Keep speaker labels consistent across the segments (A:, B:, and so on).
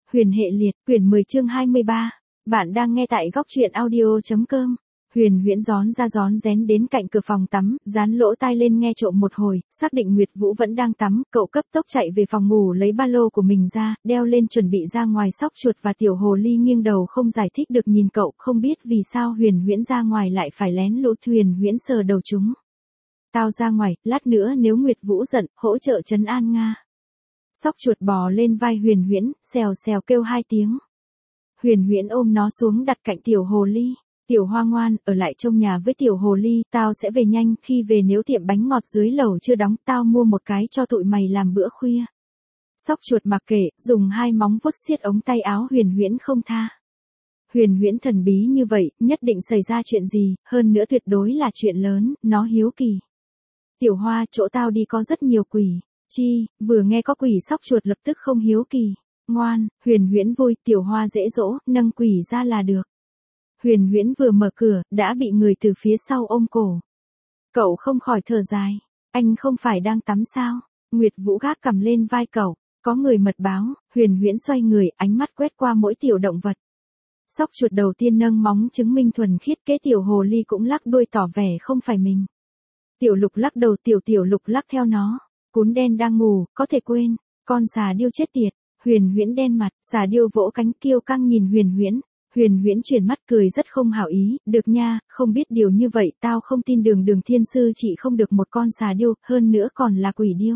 A: Huyền hệ liệt, quyển 10 chương 23. Bạn đang nghe tại góc truyện audio.com. Huyền Huyễn rón ra rón rén đến cạnh cửa phòng tắm, dán lỗ tai lên nghe trộm một hồi, xác định Nguyệt Vũ vẫn đang tắm, cậu cấp tốc chạy về phòng ngủ lấy ba lô của mình ra, đeo lên chuẩn bị ra ngoài. Sóc chuột và tiểu hồ ly nghiêng đầu không giải thích được nhìn cậu, không biết vì sao Huyền Huyễn ra ngoài lại phải lén lút. Huyền Huyễn sờ đầu chúng. Tao ra ngoài, lát nữa nếu Nguyệt Vũ giận, hỗ trợ trấn an Nga. Sóc chuột bò lên vai Huyền Huyễn, xèo xèo kêu 2 tiếng. Huyền Huyễn ôm nó xuống đặt cạnh tiểu hồ ly. Tiểu Hoa ngoan, ở lại trong nhà với tiểu hồ ly, tao sẽ về nhanh, khi về nếu tiệm bánh ngọt dưới lầu chưa đóng, tao mua một cái cho tụi mày làm bữa khuya. Sóc chuột mặc kệ, dùng 2 móng vuốt siết ống tay áo Huyền Huyễn không tha. Huyền Huyễn thần bí như vậy, nhất định xảy ra chuyện gì, hơn nữa tuyệt đối là chuyện lớn, nó hiếu kỳ. Tiểu Hoa, chỗ tao đi có rất nhiều quỷ. Chi, vừa nghe có quỷ sóc chuột lập tức không hiếu kỳ. Ngoan, Huyền Huyễn vui, Tiểu Hoa dễ dỗ, nâng quỷ ra là được. Huyền Huyễn vừa mở cửa, đã bị người từ phía sau ôm cổ. Cậu không khỏi thở dài. Anh không phải đang tắm sao? Nguyệt Vũ gác cầm lên vai cậu. Có người mật báo. Huyền Huyễn xoay người, ánh mắt quét qua mỗi tiểu động vật. Sóc chuột đầu tiên nâng móng chứng minh thuần khiết, kế tiểu hồ ly cũng lắc đuôi tỏ vẻ không phải mình. Tiểu Lục lắc đầu, tiểu Lục lắc theo nó. Cún đen đang ngủ, có thể quên. Con xà điêu chết tiệt. Huyền Huyễn đen mặt, xà điêu vỗ cánh kiêu căng nhìn Huyền Huyễn. Huyền Huyễn chuyển mắt cười rất không hảo ý, được nha, không biết điều như vậy tao không tin Đường thiên sư chỉ không được một con xà điêu, hơn nữa còn là quỷ điêu.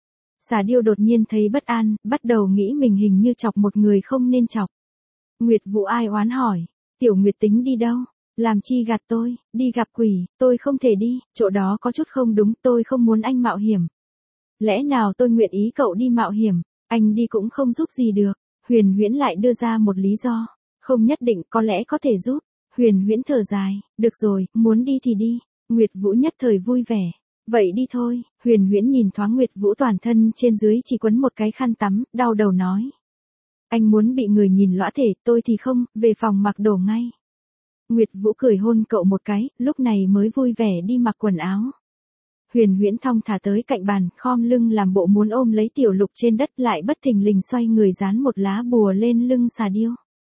A: Xà điêu đột nhiên thấy bất an, bắt đầu nghĩ mình hình như chọc một người không nên chọc. Nguyệt Vũ ai oán hỏi, Tiểu Nguyệt tính đi đâu? Làm chi gạt tôi, đi gặp quỷ, tôi không thể đi, chỗ đó có chút không đúng, tôi không muốn anh mạo hiểm. Lẽ nào tôi nguyện ý cậu đi mạo hiểm, anh đi cũng không giúp gì được. Huyền Huyễn lại đưa ra một lý do, không nhất định, có lẽ có thể giúp. Huyền Huyễn thở dài, được rồi, muốn đi thì đi. Nguyệt Vũ nhất thời vui vẻ, vậy đi thôi. Huyền Huyễn nhìn thoáng Nguyệt Vũ toàn thân trên dưới chỉ quấn một cái khăn tắm, đau đầu nói. Anh muốn bị người nhìn lõa thể, tôi thì không, về phòng mặc đồ ngay. Nguyệt Vũ cười hôn cậu một cái, lúc này mới vui vẻ đi mặc quần áo. Huyền Huyễn thong thả tới cạnh bàn, khom lưng làm bộ muốn ôm lấy Tiểu Lục trên đất, lại bất thình lình xoay người dán một lá bùa lên lưng xà điêu.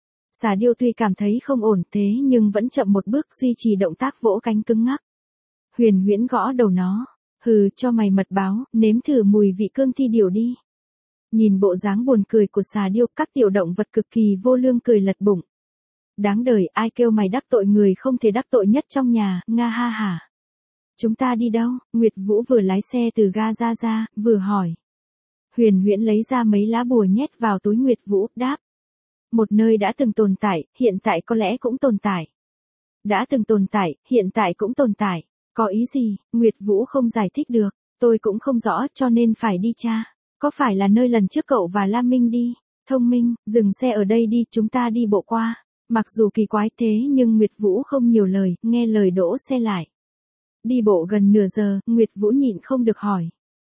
A: Xà điêu tuy cảm thấy không ổn thế nhưng vẫn chậm một bước duy trì động tác vỗ cánh cứng ngắc. Huyền Huyễn gõ đầu nó, hừ, cho mày mật báo, nếm thử mùi vị cương thi điểu đi. Nhìn bộ dáng buồn cười của xà điêu, các tiểu động vật cực kỳ vô lương cười lật bụng. Đáng đời, ai kêu mày đắc tội người không thể đắc tội nhất trong nhà, nga ha hả. Chúng ta đi đâu? Nguyệt Vũ vừa lái xe từ ga ra, vừa hỏi. Huyền Huyễn lấy ra mấy lá bùa nhét vào túi Nguyệt Vũ, đáp. Một nơi đã từng tồn tại, hiện tại có lẽ cũng tồn tại. Đã từng tồn tại, hiện tại cũng tồn tại. Có ý gì? Nguyệt Vũ không giải thích được. Tôi cũng không rõ, cho nên phải đi tra. Có phải là nơi lần trước cậu và Lam Minh đi? Thông minh, dừng xe ở đây đi, chúng ta đi bộ qua. Mặc dù kỳ quái thế nhưng Nguyệt Vũ không nhiều lời, nghe lời đỗ xe lại. Đi bộ gần nửa giờ, Nguyệt Vũ nhịn không được hỏi.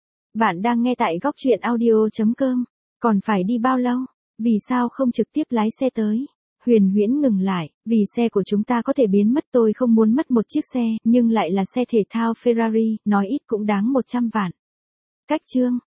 A: Bạn đang nghe tại góc truyện audio.com. Còn phải đi bao lâu? Vì sao không trực tiếp lái xe tới? Huyền Huyễn ngừng lại, vì xe của chúng ta có thể biến mất, tôi không muốn mất một chiếc xe, nhưng lại là xe thể thao Ferrari, nói ít cũng đáng 100 vạn. Cách chương.